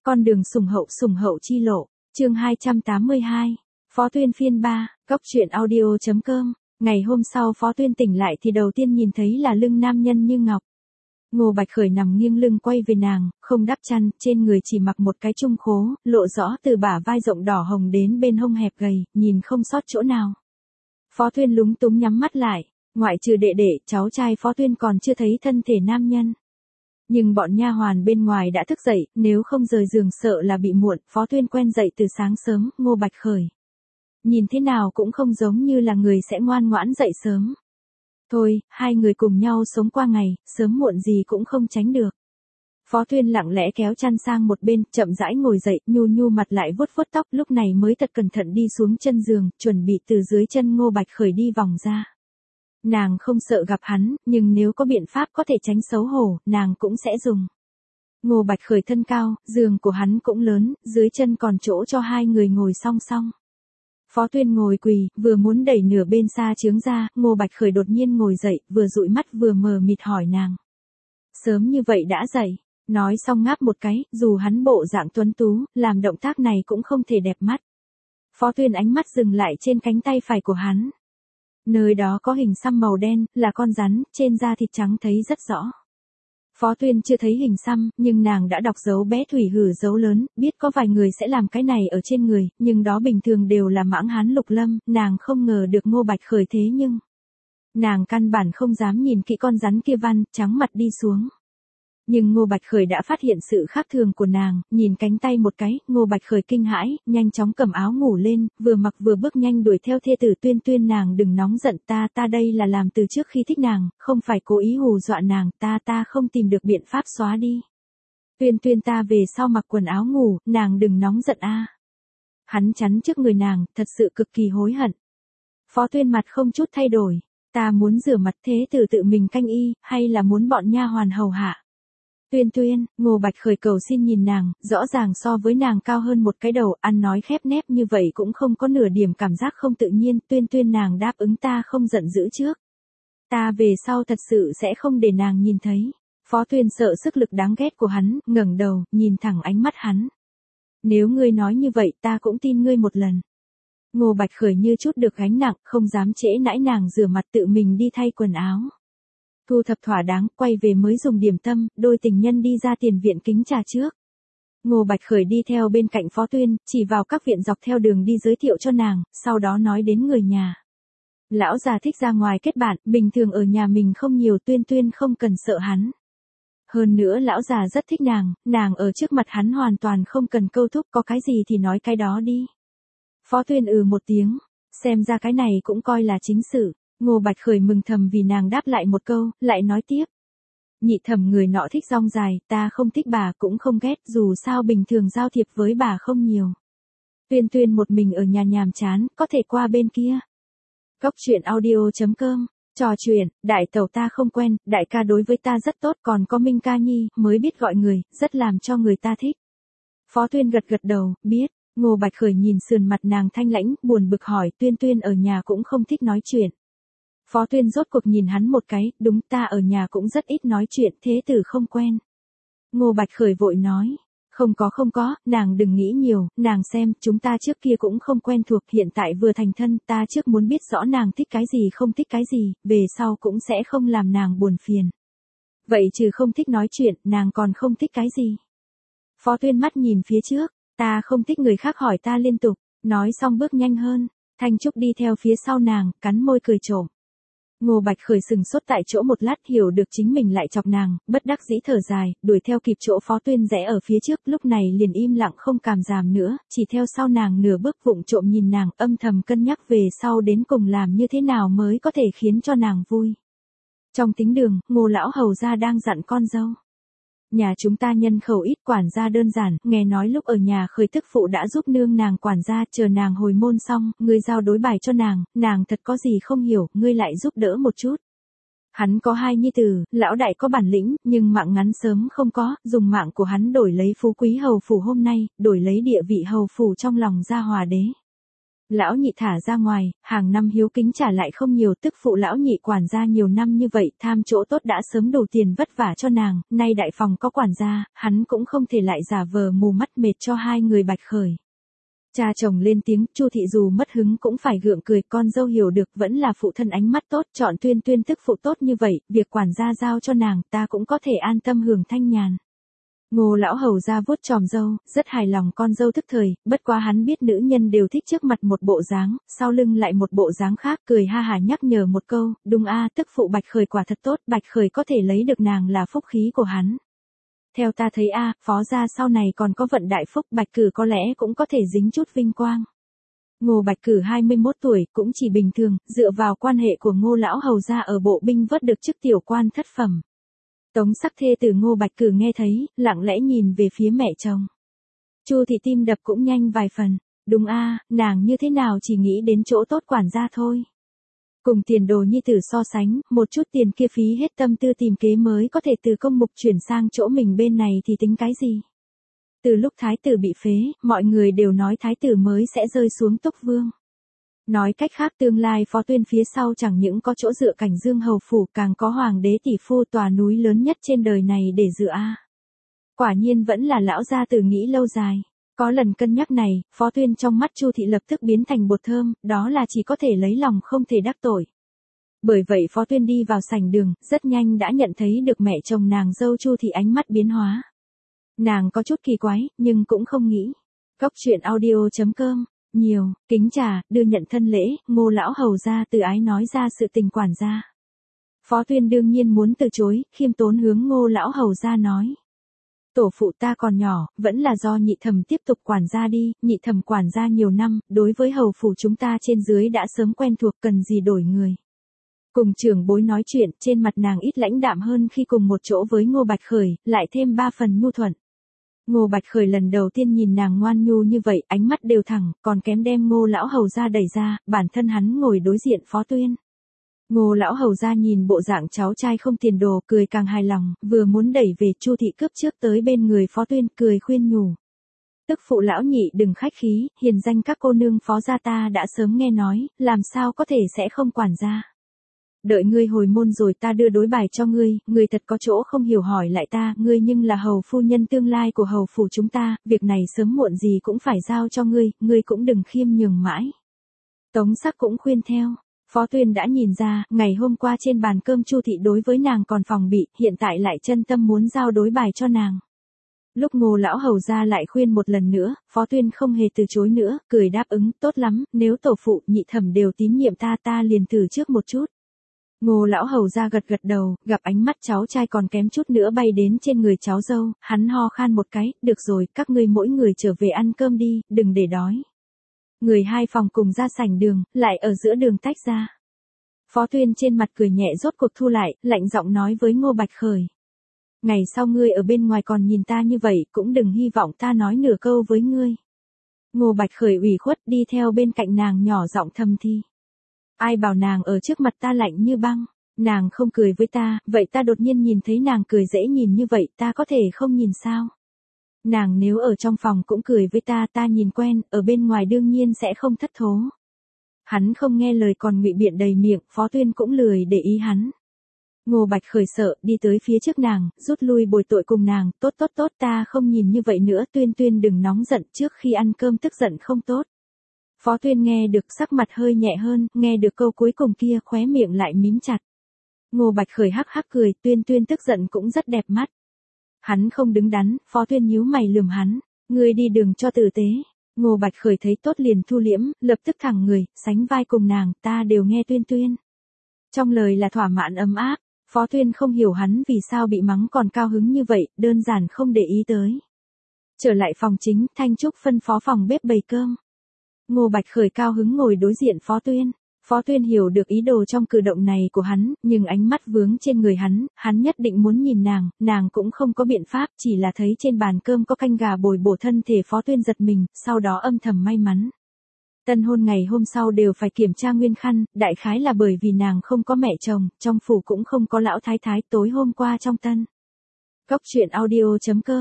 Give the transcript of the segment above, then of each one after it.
Con đường sủng hậu chi lộ, chương 282, Phó Tuyên phiên 3, Cốc truyện audio.com. Ngày hôm sau Phó Tuyên tỉnh lại thì đầu tiên nhìn thấy là lưng nam nhân như ngọc. Ngô Bạch Khởi nằm nghiêng lưng quay về nàng, không đắp chăn, trên người chỉ mặc một cái trung khố, lộ rõ từ bả vai rộng đỏ hồng đến bên hông hẹp gầy, nhìn không sót chỗ nào. Phó Tuyên lúng túng nhắm mắt lại, ngoại trừ đệ đệ, cháu trai Phó Tuyên còn chưa thấy thân thể nam nhân. Nhưng bọn nha hoàn bên ngoài đã thức dậy, nếu không rời giường sợ là bị muộn. Phó Tuyên quen dậy từ sáng sớm, Ngô Bạch Khởi nhìn thế nào cũng không giống như là người sẽ ngoan ngoãn dậy sớm. Thôi, hai người cùng nhau sống qua ngày, sớm muộn gì cũng không tránh được. Phó Tuyên lặng lẽ kéo chăn sang một bên, chậm rãi ngồi dậy, nhu mặt lại vuốt vuốt tóc, lúc này mới thật cẩn thận đi xuống chân giường, chuẩn bị từ dưới chân Ngô Bạch Khởi đi vòng ra. Nàng không sợ gặp hắn, nhưng nếu có biện pháp có thể tránh xấu hổ, nàng cũng sẽ dùng. Ngô Bạch Khởi thân cao, giường của hắn cũng lớn, dưới chân còn chỗ cho hai người ngồi song song. Phó Tuyên ngồi quỳ, vừa muốn đẩy nửa bên xa chướng ra, Ngô Bạch Khởi đột nhiên ngồi dậy, vừa dụi mắt vừa mờ mịt hỏi nàng. Sớm như vậy đã dậy, nói xong ngáp một cái, dù hắn bộ dạng tuấn tú, làm động tác này cũng không thể đẹp mắt. Phó Tuyên ánh mắt dừng lại trên cánh tay phải của hắn. Nơi đó có hình xăm màu đen, là con rắn, trên da thịt trắng thấy rất rõ. Phó Tuyên chưa thấy hình xăm, nhưng nàng đã đọc dấu bé thủy hử dấu lớn, biết có vài người sẽ làm cái này ở trên người, nhưng đó bình thường đều là mãng hán lục lâm, nàng không ngờ được Ngô Bạch Khởi thế nhưng. Nàng căn bản không dám nhìn kỹ con rắn kia văn, trắng mặt đi xuống. Nhưng Ngô Bạch Khởi đã phát hiện sự khác thường của nàng, nhìn cánh tay một cái, Ngô Bạch Khởi kinh hãi, nhanh chóng cầm áo ngủ lên, vừa mặc vừa bước nhanh đuổi theo thê tử Tuyên. Nàng đừng nóng giận, ta đây là làm từ trước khi thích nàng, không phải cố ý hù dọa nàng, ta không tìm được biện pháp xóa đi. Tuyên ta về sau mặc quần áo ngủ, nàng đừng nóng giận a. Hắn chắn trước người nàng, thật sự cực kỳ hối hận. Phó Tuyên mặt không chút thay đổi, ta muốn rửa mặt, thế tử tự mình canh y, hay là muốn bọn nha hoàn hầu hạ? Tuyên, Ngô Bạch Khởi cầu xin nhìn nàng, rõ ràng so với nàng cao hơn một cái đầu, ăn nói khép nép như vậy cũng không có nửa điểm cảm giác không tự nhiên. Tuyên nàng đáp ứng, ta không giận dữ trước. Ta về sau thật sự sẽ không để nàng nhìn thấy. Phó Tuyên sợ sức lực đáng ghét của hắn, ngẩng đầu, nhìn thẳng ánh mắt hắn. Nếu ngươi nói như vậy ta cũng tin ngươi một lần. Ngô Bạch Khởi như chút được gánh nặng, không dám trễ nãi nàng rửa mặt tự mình đi thay quần áo. Thu thập thỏa đáng, quay về mới dùng điểm tâm, đôi tình nhân đi ra tiền viện kính trà trước. Ngô Bạch Khởi đi theo bên cạnh Phó Tuyên, chỉ vào các viện dọc theo đường đi giới thiệu cho nàng, sau đó nói đến người nhà. Lão già thích ra ngoài kết bạn, bình thường ở nhà mình không nhiều. Tuyên không cần sợ hắn. Hơn nữa lão già rất thích nàng ở trước mặt hắn hoàn toàn không cần câu thúc, có cái gì thì nói cái đó đi. Phó Tuyên một tiếng, xem ra cái này cũng coi là chính sự. Ngô Bạch Khởi mừng thầm vì nàng đáp lại một câu, lại nói tiếp. Nhị thẩm người nọ thích rong dài, ta không thích bà cũng không ghét, dù sao bình thường giao thiệp với bà không nhiều. Tuyên một mình ở nhà nhàm chán, có thể qua bên kia. Cốc truyện audio.com, trò chuyện, đại tẩu ta không quen, đại ca đối với ta rất tốt, còn có Minh ca nhi, mới biết gọi người, rất làm cho người ta thích. Phó Tuyên gật đầu, biết. Ngô Bạch Khởi nhìn sườn mặt nàng thanh lãnh, buồn bực hỏi. Tuyên ở nhà cũng không thích nói chuyện. Phó Tuyên rốt cuộc nhìn hắn một cái, đúng, ta ở nhà cũng rất ít nói chuyện, thế tử không quen. Ngô Bạch Khởi vội nói, không có, nàng đừng nghĩ nhiều, nàng xem, chúng ta trước kia cũng không quen thuộc, hiện tại vừa thành thân, ta trước muốn biết rõ nàng thích cái gì không thích cái gì, về sau cũng sẽ không làm nàng buồn phiền. Vậy trừ không thích nói chuyện, nàng còn không thích cái gì? Phó Tuyên mắt nhìn phía trước, ta không thích người khác hỏi ta liên tục, nói xong bước nhanh hơn, Thanh Trúc đi theo phía sau nàng, cắn môi cười trộm. Ngô Bạch Khởi sừng sốt tại chỗ một lát, hiểu được chính mình lại chọc nàng, bất đắc dĩ thở dài, đuổi theo kịp chỗ Phó Tuyên rẽ ở phía trước, lúc này liền im lặng không càm giảm nữa, chỉ theo sau nàng nửa bước vụng trộm nhìn nàng, âm thầm cân nhắc về sau đến cùng làm như thế nào mới có thể khiến cho nàng vui. Trong tính đường, Ngô lão hầu gia đang dặn con dâu. Nhà chúng ta nhân khẩu ít, quản gia đơn giản, nghe nói lúc ở nhà Khởi tức phụ đã giúp nương nàng quản gia, chờ nàng hồi môn xong, ngươi giao đối bài cho nàng thật có gì không hiểu, ngươi lại giúp đỡ một chút. Hắn có hai nhi tử, lão đại có bản lĩnh, nhưng mạng ngắn sớm không có, dùng mạng của hắn đổi lấy phú quý hầu phủ hôm nay, đổi lấy địa vị hầu phủ trong lòng gia Hòa đế. Lão nhị thả ra ngoài, hàng năm hiếu kính trả lại không nhiều, tức phụ lão nhị quản gia nhiều năm như vậy, tham chỗ tốt đã sớm đủ tiền vất vả cho nàng, nay đại phòng có quản gia, hắn cũng không thể lại giả vờ mù mắt mệt cho hai người Bạch Khởi. Cha chồng lên tiếng, Chu thị dù mất hứng cũng phải gượng cười, con dâu hiểu được, vẫn là phụ thân ánh mắt tốt, chọn Tuyên Tuyên tức phụ tốt như vậy, việc quản gia giao cho nàng, ta cũng có thể an tâm hưởng thanh nhàn. Ngô lão hầu ra vuốt tròm dâu, rất hài lòng con dâu tức thời, bất quá hắn biết nữ nhân đều thích trước mặt một bộ dáng, sau lưng lại một bộ dáng khác, cười ha hả nhắc nhở một câu, đúng a, tức phụ Bạch Khởi quả thật tốt, Bạch Khởi có thể lấy được nàng là phúc khí của hắn. Theo ta thấy a, phó gia sau này còn có vận đại phúc, Bạch Cử có lẽ cũng có thể dính chút vinh quang. Ngô Bạch Cử 21 tuổi, cũng chỉ bình thường, dựa vào quan hệ của Ngô lão hầu gia ở bộ binh vớt được chức tiểu quan thất phẩm. Tống sắc thê từ Ngô Bạch Cử nghe thấy, lặng lẽ nhìn về phía mẹ chồng. Chu thị tim đập cũng nhanh vài phần, đúng a, nàng như thế nào chỉ nghĩ đến chỗ tốt quản gia thôi. Cùng tiền đồ nhi tử so sánh, một chút tiền kia phí hết tâm tư tìm kế mới có thể từ công mục chuyển sang chỗ mình bên này thì tính cái gì. Từ lúc thái tử bị phế, mọi người đều nói thái tử mới sẽ rơi xuống túc vương. Nói cách khác tương lai Phó Tuyên phía sau chẳng những có chỗ dựa Cảnh Dương hầu phủ, càng có hoàng đế tỷ phu, tòa núi lớn nhất trên đời này để dựa a. Quả nhiên vẫn là lão gia tử nghĩ lâu dài. Có lần cân nhắc này, Phó Tuyên trong mắt Chu thị lập tức biến thành bột thơm, đó là chỉ có thể lấy lòng không thể đắc tội. Bởi vậy Phó Tuyên đi vào sảnh đường, rất nhanh đã nhận thấy được mẹ chồng nàng dâu Chu thị ánh mắt biến hóa. Nàng có chút kỳ quái, nhưng cũng không nghĩ. Góc truyện audio.com Nhiều, kính trà, đưa nhận thân lễ, Ngô lão hầu ra từ ái nói ra sự tình quản gia. Phó Tuyên đương nhiên muốn từ chối, khiêm tốn hướng Ngô lão hầu ra nói. Tổ phụ ta còn nhỏ, vẫn là do nhị thẩm tiếp tục quản gia đi, nhị thẩm quản gia nhiều năm, đối với hầu phủ chúng ta trên dưới đã sớm quen thuộc, cần gì đổi người. Cùng trưởng bối nói chuyện, trên mặt nàng ít lãnh đạm hơn khi cùng một chỗ với Ngô Bạch Khởi, lại thêm 3 phần nhu thuận. Ngô Bạch Khởi lần đầu tiên nhìn nàng ngoan nhu như vậy, ánh mắt đều thẳng, còn kém đem Ngô lão hầu ra đẩy ra, bản thân hắn ngồi đối diện Phó Tuyên. Ngô lão hầu ra nhìn bộ dạng cháu trai không tiền đồ, cười càng hài lòng, vừa muốn đẩy về, Chu thị cướp trước tới bên người Phó Tuyên, cười khuyên nhủ. Tức phụ lão nhị đừng khách khí, hiền danh các cô nương Phó gia ta đã sớm nghe nói, làm sao có thể sẽ không quản gia. Đợi ngươi hồi môn rồi ta đưa đối bài cho ngươi thật có chỗ không hiểu hỏi lại ta, ngươi nhưng là hầu phu nhân tương lai của hầu phủ chúng ta, việc này sớm muộn gì cũng phải giao cho ngươi cũng đừng khiêm nhường mãi. Tống sắc cũng khuyên theo. Phó Tuyên đã nhìn ra, ngày hôm qua trên bàn cơm Chu thị đối với nàng còn phòng bị, hiện tại lại chân tâm muốn giao đối bài cho nàng. Lúc Ngô lão hầu ra lại khuyên một lần nữa, Phó Tuyên không hề từ chối nữa, cười đáp ứng, tốt lắm, nếu tổ phụ nhị thẩm đều tín nhiệm ta liền thử trước một chút. Ngô lão hầu ra gật gật đầu, gặp ánh mắt cháu trai còn kém chút nữa bay đến trên người cháu dâu, hắn ho khan một cái, được rồi, các ngươi mỗi người trở về ăn cơm đi, đừng để đói. Người hai phòng cùng ra sảnh đường, lại ở giữa đường tách ra. Phó Tuyên trên mặt cười nhẹ rốt cuộc thu lại, lạnh giọng nói với Ngô Bạch Khởi. Ngày sau ngươi ở bên ngoài còn nhìn ta như vậy, cũng đừng hy vọng ta nói nửa câu với ngươi. Ngô Bạch Khởi ủy khuất đi theo bên cạnh nàng nhỏ giọng thầm thi. Ai bảo nàng ở trước mặt ta lạnh như băng, nàng không cười với ta, vậy ta đột nhiên nhìn thấy nàng cười dễ nhìn như vậy, ta có thể không nhìn sao? Nàng nếu ở trong phòng cũng cười với ta nhìn quen, ở bên ngoài đương nhiên sẽ không thất thố. Hắn không nghe lời còn ngụy biện đầy miệng, Phó Tuyên cũng lười để ý hắn. Ngô Bạch Khởi sợ, đi tới phía trước nàng, rút lui bồi tội cùng nàng, tốt ta không nhìn như vậy nữa, Tuyên đừng nóng giận, trước khi ăn cơm tức giận không tốt. Phó Tuyên nghe được sắc mặt hơi nhẹ hơn, nghe được câu cuối cùng kia khóe miệng lại mím chặt. Ngô Bạch Khởi hắc hắc cười, Tuyên tức giận cũng rất đẹp mắt. Hắn không đứng đắn, Phó Tuyên nhíu mày lườm hắn, ngươi đi đường cho tử tế. Ngô Bạch Khởi thấy tốt liền thu liễm, lập tức thẳng người, sánh vai cùng nàng, ta đều nghe Tuyên. Trong lời là thỏa mãn ấm áp, Phó Tuyên không hiểu hắn vì sao bị mắng còn cao hứng như vậy, đơn giản không để ý tới. Trở lại phòng chính, Thanh Trúc phân phó phòng bếp bày cơm. Ngô Bạch Khởi cao hứng ngồi đối diện Phó Tuyên. Phó Tuyên hiểu được ý đồ trong cử động này của hắn, nhưng ánh mắt vướng trên người hắn nhất định muốn nhìn nàng cũng không có biện pháp, chỉ là thấy trên bàn cơm có canh gà bồi bổ thân thể Phó Tuyên giật mình, sau đó âm thầm may mắn. Tân hôn ngày hôm sau đều phải kiểm tra nguyên khăn, đại khái là bởi vì nàng không có mẹ chồng, trong phủ cũng không có lão thái thái, tối hôm qua trong tân. Góc truyện audio.com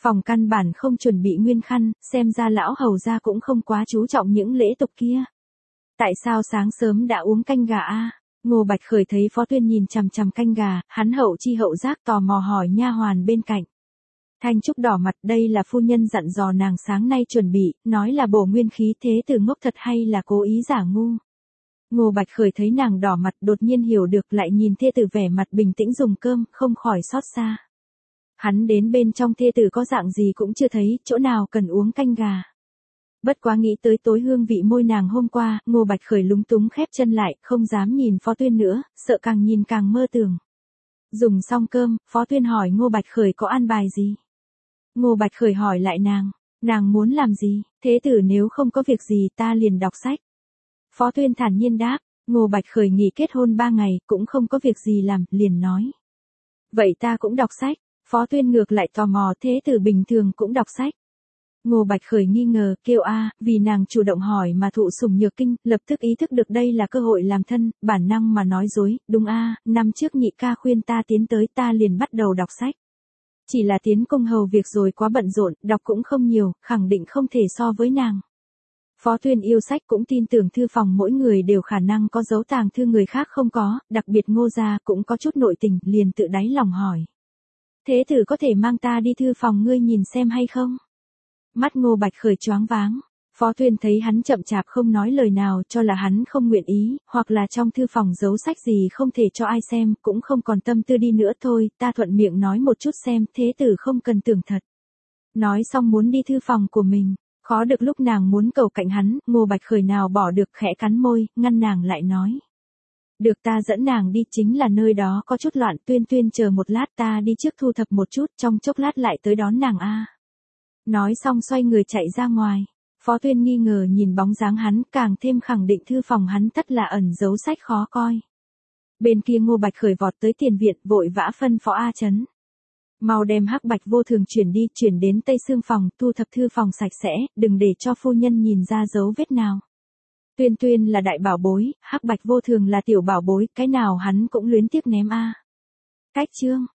Phòng căn bản không chuẩn bị nguyên khăn, xem ra lão hầu gia cũng không quá chú trọng những lễ tục kia. Tại sao sáng sớm đã uống canh gà a? Ngô Bạch Khởi thấy Phó Tuyên nhìn chằm chằm canh gà, hắn hậu chi hậu giác tò mò hỏi nha hoàn bên cạnh. Thanh Trúc đỏ mặt, đây là phu nhân dặn dò nàng sáng nay chuẩn bị, nói là bổ nguyên khí, thế tử ngốc thật hay là cố ý giả ngu. Ngô Bạch Khởi thấy nàng đỏ mặt đột nhiên hiểu được, lại nhìn thê tử vẻ mặt bình tĩnh dùng cơm, không khỏi xót xa. Hắn đến bên trong thê tử có dạng gì cũng chưa thấy, chỗ nào cần uống canh gà. Bất quá nghĩ tới tối hương vị môi nàng hôm qua, Ngô Bạch Khởi lúng túng khép chân lại, không dám nhìn Phó Tuyên nữa, sợ càng nhìn càng mơ tưởng. Dùng xong cơm, Phó Tuyên hỏi Ngô Bạch Khởi có ăn bài gì. Ngô Bạch Khởi hỏi lại nàng muốn làm gì, thế tử nếu không có việc gì ta liền đọc sách. Phó Tuyên thản nhiên đáp, Ngô Bạch Khởi nghỉ kết hôn 3 ngày, cũng không có việc gì làm, liền nói. Vậy ta cũng đọc sách, Phó Tuyên ngược lại tò mò, thế tử bình thường cũng đọc sách. Ngô Bạch Khởi nghi ngờ, kêu vì nàng chủ động hỏi mà thụ sủng nhược kinh, lập tức ý thức được đây là cơ hội làm thân, bản năng mà nói dối, đúng năm trước nhị ca khuyên ta tiến tới ta liền bắt đầu đọc sách. Chỉ là tiến công hầu việc rồi quá bận rộn, đọc cũng không nhiều, khẳng định không thể so với nàng. Phó Tuyên yêu sách cũng tin tưởng thư phòng mỗi người đều khả năng có giấu tàng thư người khác không có, đặc biệt Ngô gia cũng có chút nội tình, liền tự đáy lòng hỏi. Thế tử có thể mang ta đi thư phòng ngươi nhìn xem hay không? Mắt Ngô Bạch Khởi choáng váng. Phó Tuyên thấy hắn chậm chạp không nói lời nào cho là hắn không nguyện ý, hoặc là trong thư phòng giấu sách gì không thể cho ai xem, cũng không còn tâm tư đi nữa thôi, ta thuận miệng nói một chút xem, thế tử không cần tưởng thật. Nói xong muốn đi thư phòng của mình, khó được lúc nàng muốn cầu cạnh hắn, Ngô Bạch Khởi nào bỏ được khẽ cắn môi, ngăn nàng lại nói. Được ta dẫn nàng đi, chính là nơi đó có chút loạn, Tuyên chờ một lát ta đi trước thu thập một chút, trong chốc lát lại tới đón nàng Nói xong xoay người chạy ra ngoài. Phó Tuyên nghi ngờ nhìn bóng dáng hắn, càng thêm khẳng định thư phòng hắn tất là ẩn giấu sách khó coi. Bên kia Ngô Bạch Khởi vọt tới tiền viện, vội vã phân phó A Chấn. Mau đem Hắc Bạch Vô Thường chuyển đến Tây Xương phòng, thu thập thư phòng sạch sẽ, đừng để cho phu nhân nhìn ra dấu vết nào. Tuyên là đại bảo bối, Hắc Bạch Vô Thường là tiểu bảo bối, cái nào hắn cũng luyến tiếc ném Cách chương